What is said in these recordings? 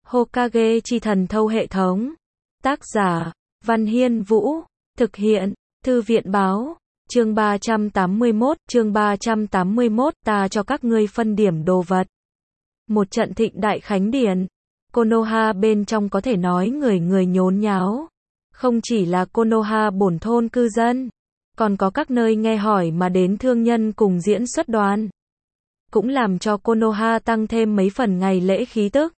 Hokage chi thần thâu hệ thống. Tác giả, Văn Hiên Vũ. Thực hiện, Thư viện báo. Chương 381, ta cho các ngươi phân điểm đồ vật. Một trận thịnh đại khánh điển. Konoha bên trong có thể nói người người nhốn nháo. Không chỉ là Konoha bổn thôn cư dân, còn có các nơi nghe hỏi mà đến thương nhân cùng diễn xuất đoàn. Cũng làm cho Konoha tăng thêm mấy phần ngày lễ khí tức.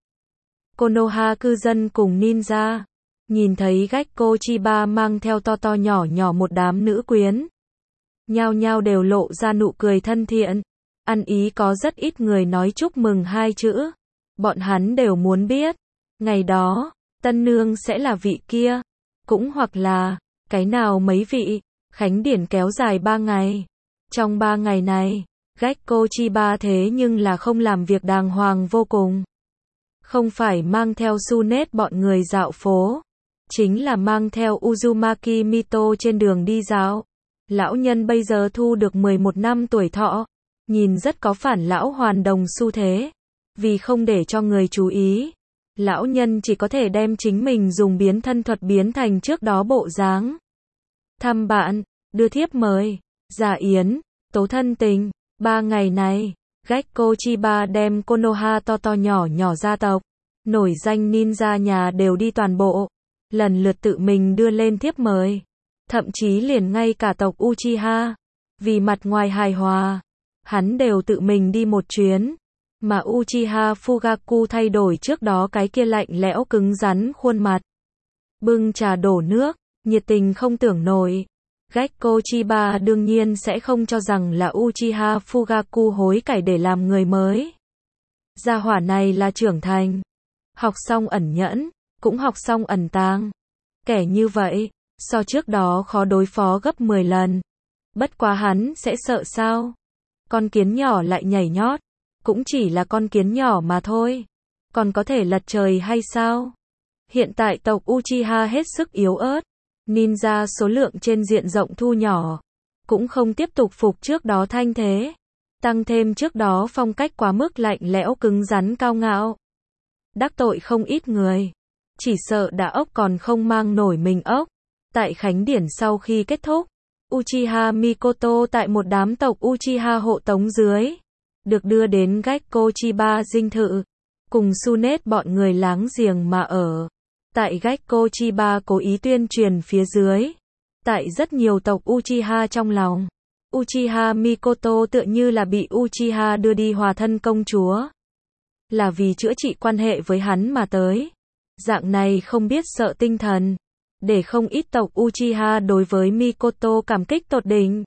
Konoha cư dân cùng ninja, nhìn thấy Gekko Chiba mang theo to to nhỏ nhỏ một đám nữ quyến. Nhao nhao đều lộ ra nụ cười thân thiện. Ăn ý có rất ít người nói chúc mừng hai chữ. Bọn hắn đều muốn biết, ngày đó, tân nương sẽ là vị kia. Cũng hoặc là, cái nào mấy vị. Khánh điển kéo dài 3 ngày. Trong 3 ngày này, Gekko Chiba thế nhưng là không làm việc đàng hoàng vô cùng. Không phải mang theo Tsunade bọn người dạo phố, chính là mang theo Uzumaki Mito trên đường đi dạo. Lão nhân bây giờ thu được 11 năm tuổi thọ, nhìn rất có phản lão hoàn đồng xu thế. Vì không để cho người chú ý, lão nhân chỉ có thể đem chính mình dùng biến thân thuật biến thành trước đó bộ dáng. Thăm bạn, đưa thiếp mời, giả yến, tố thân tình. 3 ngày này, Gekko Chiba đem Konoha to to nhỏ nhỏ gia tộc, nổi danh ninja nhà đều đi toàn bộ, lần lượt tự mình đưa lên thiếp mời. Thậm chí liền ngay cả tộc Uchiha, vì mặt ngoài hài hòa, hắn đều tự mình đi một chuyến. Mà Uchiha Fugaku thay đổi trước đó cái kia lạnh lẽo cứng rắn khuôn mặt. Bưng trà đổ nước, nhiệt tình không tưởng nổi. Gekko Chiba đương nhiên sẽ không cho rằng là Uchiha Fugaku hối cải để làm người mới. Gia hỏa này là trưởng thành. Học xong ẩn nhẫn, cũng học xong ẩn tàng. Kẻ như vậy, so trước đó khó đối phó gấp 10 lần. Bất quá hắn sẽ sợ sao? Con kiến nhỏ lại nhảy nhót. Cũng chỉ là con kiến nhỏ mà thôi. Còn có thể lật trời hay sao? Hiện tại tộc Uchiha hết sức yếu ớt. Ninja số lượng trên diện rộng thu nhỏ. Cũng không tiếp tục phục trước đó thanh thế. Tăng thêm trước đó phong cách quá mức lạnh lẽo cứng rắn cao ngạo. Đắc tội không ít người. Chỉ sợ đã ốc còn không mang nổi mình ốc. Tại khánh điển sau khi kết thúc, Uchiha Mikoto tại một đám tộc Uchiha hộ tống dưới, được đưa đến Gekko Chiba dinh thự, cùng Tsunade bọn người láng giềng mà ở. Tại Gekko Chiba cố ý tuyên truyền phía dưới, tại rất nhiều tộc Uchiha trong lòng, Uchiha Mikoto tựa như là bị Uchiha đưa đi hòa thân công chúa. Là vì chữa trị quan hệ với hắn mà tới. Dạng này không biết sợ tinh thần, để không ít tộc Uchiha đối với Mikoto cảm kích tột đỉnh.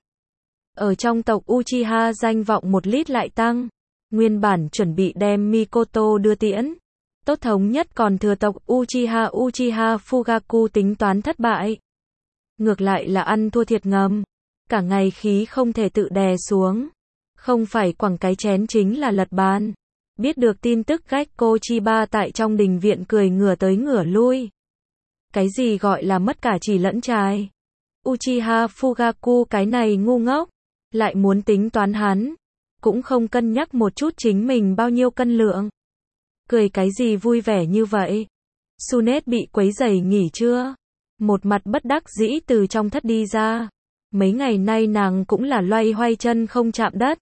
Ở trong tộc Uchiha danh vọng một lít lại tăng. Nguyên bản chuẩn bị đem Mikoto đưa tiễn. Tốt thống nhất còn thừa tộc Uchiha Fugaku tính toán thất bại. Ngược lại là ăn thua thiệt ngầm. Cả ngày khí không thể tự đè xuống. Không phải quẳng cái chén chính là lật bàn. Biết được tin tức Gekko Chiba tại trong đình viện cười ngửa tới ngửa lui. Cái gì gọi là mất cả chỉ lẫn trai. Uchiha Fugaku cái này ngu ngốc. Lại muốn tính toán hắn. Cũng không cân nhắc một chút chính mình bao nhiêu cân lượng. Cười cái gì vui vẻ như vậy. Tsunade bị quấy rầy nghỉ chưa? Một mặt bất đắc dĩ từ trong thất đi ra. Mấy ngày nay nàng cũng là loay hoay chân không chạm đất.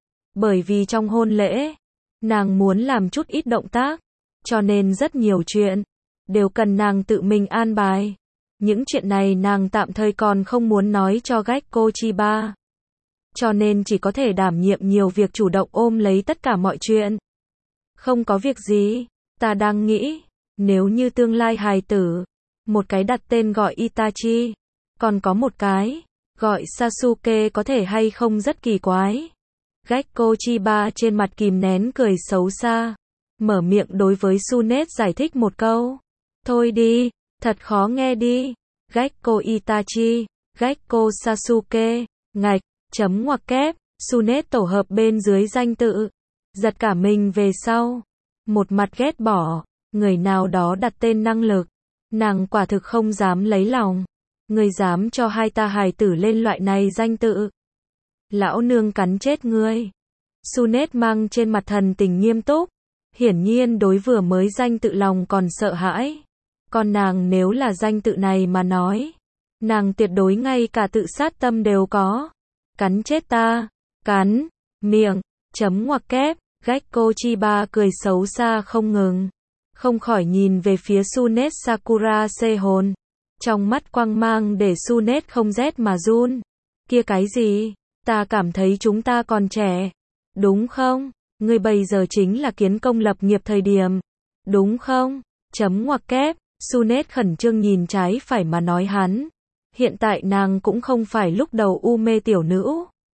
Bởi vì trong hôn lễ, nàng muốn làm chút ít động tác. Cho nên rất nhiều chuyện đều cần nàng tự mình an bài. Những chuyện này nàng tạm thời còn không muốn nói cho Gekko Chiba. Cho nên chỉ có thể đảm nhiệm nhiều việc chủ động ôm lấy tất cả mọi chuyện. Không có việc gì, ta đang nghĩ, nếu như tương lai hài tử, một cái đặt tên gọi Itachi, còn có một cái, gọi Sasuke có thể hay không rất kỳ quái. Gekko Chiba trên mặt kìm nén cười xấu xa, mở miệng đối với Tsunade giải thích một câu. Thôi đi, thật khó nghe đi. Gekko Itachi, Gekko Sasuke, ngạch. Chấm ngoặc kép, Tsunade tổ hợp bên dưới danh tự. Giật cả mình về sau. Một mặt ghét bỏ, người nào đó đặt tên năng lực. Nàng quả thực không dám lấy lòng. Người dám cho hai ta hài tử lên loại này danh tự. Lão nương cắn chết ngươi. Tsunade mang trên mặt thần tình nghiêm túc. Hiển nhiên đối vừa mới danh tự lòng còn sợ hãi. Còn nàng nếu là danh tự này mà nói, nàng tuyệt đối ngay cả tự sát tâm đều có. Cắn chết ta, cắn, miệng, chấm ngoặc kép, Gekko Chiba cười xấu xa không ngừng. Không khỏi nhìn về phía Tsunet Sakura Sehon. Trong mắt quang mang để Tsunet không rét mà run. Kia cái gì? Ta cảm thấy chúng ta còn trẻ. Đúng không? Ngươi bây giờ chính là kiến công lập nghiệp thời điểm. Đúng không? Chấm ngoặc kép, Tsunet khẩn trương nhìn trái phải mà nói hắn. Hiện tại nàng cũng không phải lúc đầu u mê tiểu nữ.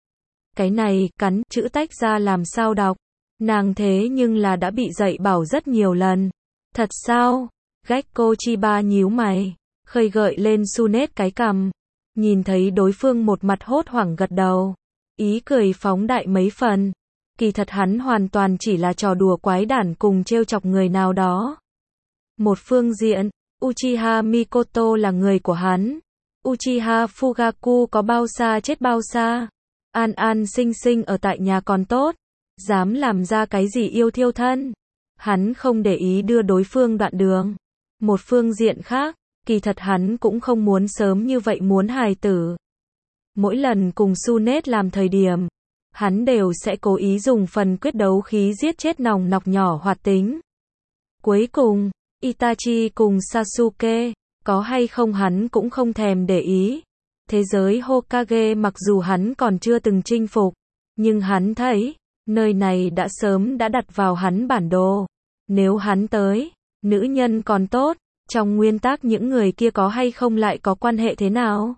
Cái này, cắn, chữ tách ra làm sao đọc. Nàng thế nhưng là đã bị dạy bảo rất nhiều lần. Thật sao? Gekko Chiba nhíu mày, khơi gợi lên Tsunet cái cằm. Nhìn thấy đối phương một mặt hốt hoảng gật đầu. Ý cười phóng đại mấy phần. Kỳ thật hắn hoàn toàn chỉ là trò đùa quái đản cùng trêu chọc người nào đó. Một phương diện, Uchiha Mikoto là người của hắn. Uchiha Fugaku có bao xa chết bao xa. An an sinh sinh ở tại nhà còn tốt. Dám làm ra cái gì yêu thiêu thân. Hắn không để ý đưa đối phương đoạn đường. Một phương diện khác, kỳ thật hắn cũng không muốn sớm như vậy muốn hài tử. Mỗi lần cùng Tsunet làm thời điểm, hắn đều sẽ cố ý dùng phần quyết đấu khí giết chết nòng nọc nhỏ hoạt tính. Cuối cùng, Itachi cùng Sasuke, có hay không hắn cũng không thèm để ý. Thế giới Hokage mặc dù hắn còn chưa từng chinh phục, nhưng hắn thấy, nơi này đã sớm đã đặt vào hắn bản đồ. Nếu hắn tới, nữ nhân còn tốt, trong nguyên tắc những người kia có hay không lại có quan hệ thế nào?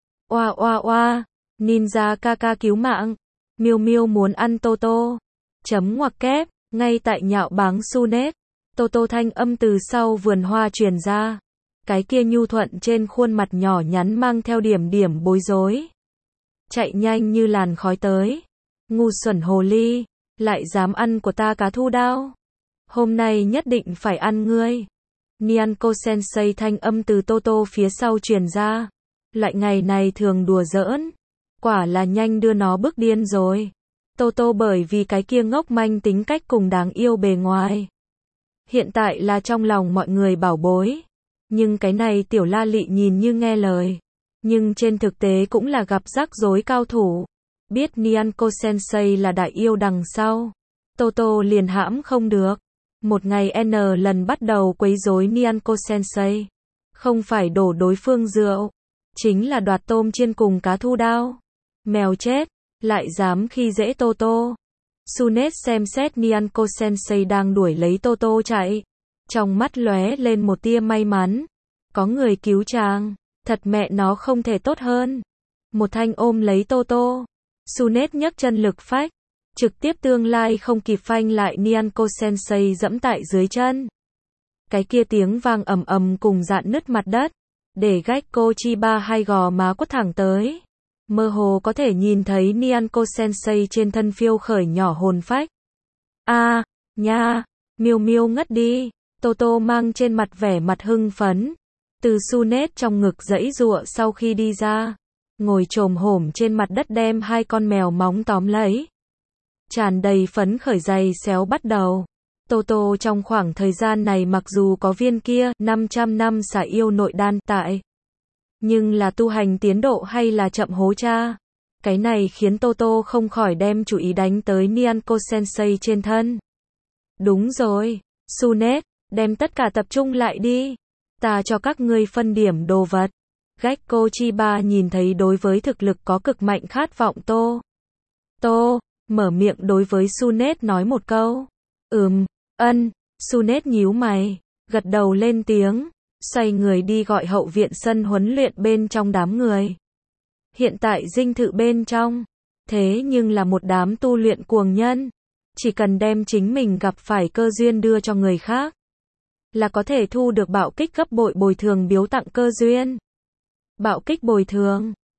Oa oa oa, ninja Kaka cứu mạng. Miêu Miêu muốn ăn Toto. Chấm ngoặc kép, ngay tại nhạo báng Tsunet. Toto thanh âm từ sau vườn hoa truyền ra. Cái kia nhu thuận trên khuôn mặt nhỏ nhắn mang theo điểm điểm bối rối. Chạy nhanh như làn khói tới. Ngu xuẩn hồ ly, lại dám ăn của ta cá thu đao. Hôm nay nhất định phải ăn ngươi. Nyanko Sensei thanh âm từ Toto phía sau truyền ra. Loại ngày này thường đùa giỡn. Quả là nhanh đưa nó bức điên rồi. Toto bởi vì cái kia ngốc manh tính cách cùng đáng yêu bề ngoài. Hiện tại là trong lòng mọi người bảo bối. Nhưng cái này tiểu la lị nhìn như nghe lời. Nhưng trên thực tế cũng là gặp rắc rối cao thủ. Biết Nyanko Sensei là đại yêu đằng sau. Toto liền hãm không được. Một ngày N lần bắt đầu quấy rối Nyanko Sensei. Không phải đổ đối phương rượu. Chính là đoạt tôm chiên cùng cá thu đao. Mèo chết, lại dám khi dễ Toto. Tsunet xem xét Nyanko Sensei đang đuổi lấy Toto chạy. Trong mắt lóe lên một tia may mắn. Có người cứu chàng, thật mẹ nó không thể tốt hơn. Một thanh ôm lấy Toto. Tsunet nhấc chân lực phách. Trực tiếp tương lai không kịp phanh lại Nyanko Sensei dẫm tại dưới chân. Cái kia tiếng vang ầm ầm cùng dạn nứt mặt đất. Để Gekko Chiba hai gò má quất thẳng tới. Mơ hồ có thể nhìn thấy Nyanko Sensei trên thân phiêu khởi nhỏ hồn phách. A, nha, Miêu Miêu ngất đi. Toto mang trên mặt vẻ mặt hưng phấn. Từ Tsunet trong ngực giãy giụa sau khi đi ra. Ngồi chồm hổm trên mặt đất đem hai con mèo móng tóm lấy. Tràn đầy phấn khởi giày xéo bắt đầu. Toto trong khoảng thời gian này mặc dù có viên kia 500 năm xả yêu nội đan tại. Nhưng là tu hành tiến độ hay là chậm hố cha. Cái này khiến Toto không khỏi đem chú ý đánh tới Nyanko Sensei trên thân. Đúng rồi, Tsunet, đem tất cả tập trung lại đi. Ta cho các ngươi phân điểm đồ vật. Gekko Chiba nhìn thấy đối với thực lực có cực mạnh khát vọng Tô, mở miệng đối với Tsunet nói một câu. Ân, Tsunet nhíu mày, gật đầu lên tiếng, xoay người đi gọi hậu viện sân huấn luyện bên trong đám người. Hiện tại dinh thự bên trong, thế nhưng là một đám tu luyện cuồng nhân. Chỉ cần đem chính mình gặp phải cơ duyên đưa cho người khác, là có thể thu được bạo kích gấp bội bồi thường biếu tặng cơ duyên. Bạo kích bồi thường,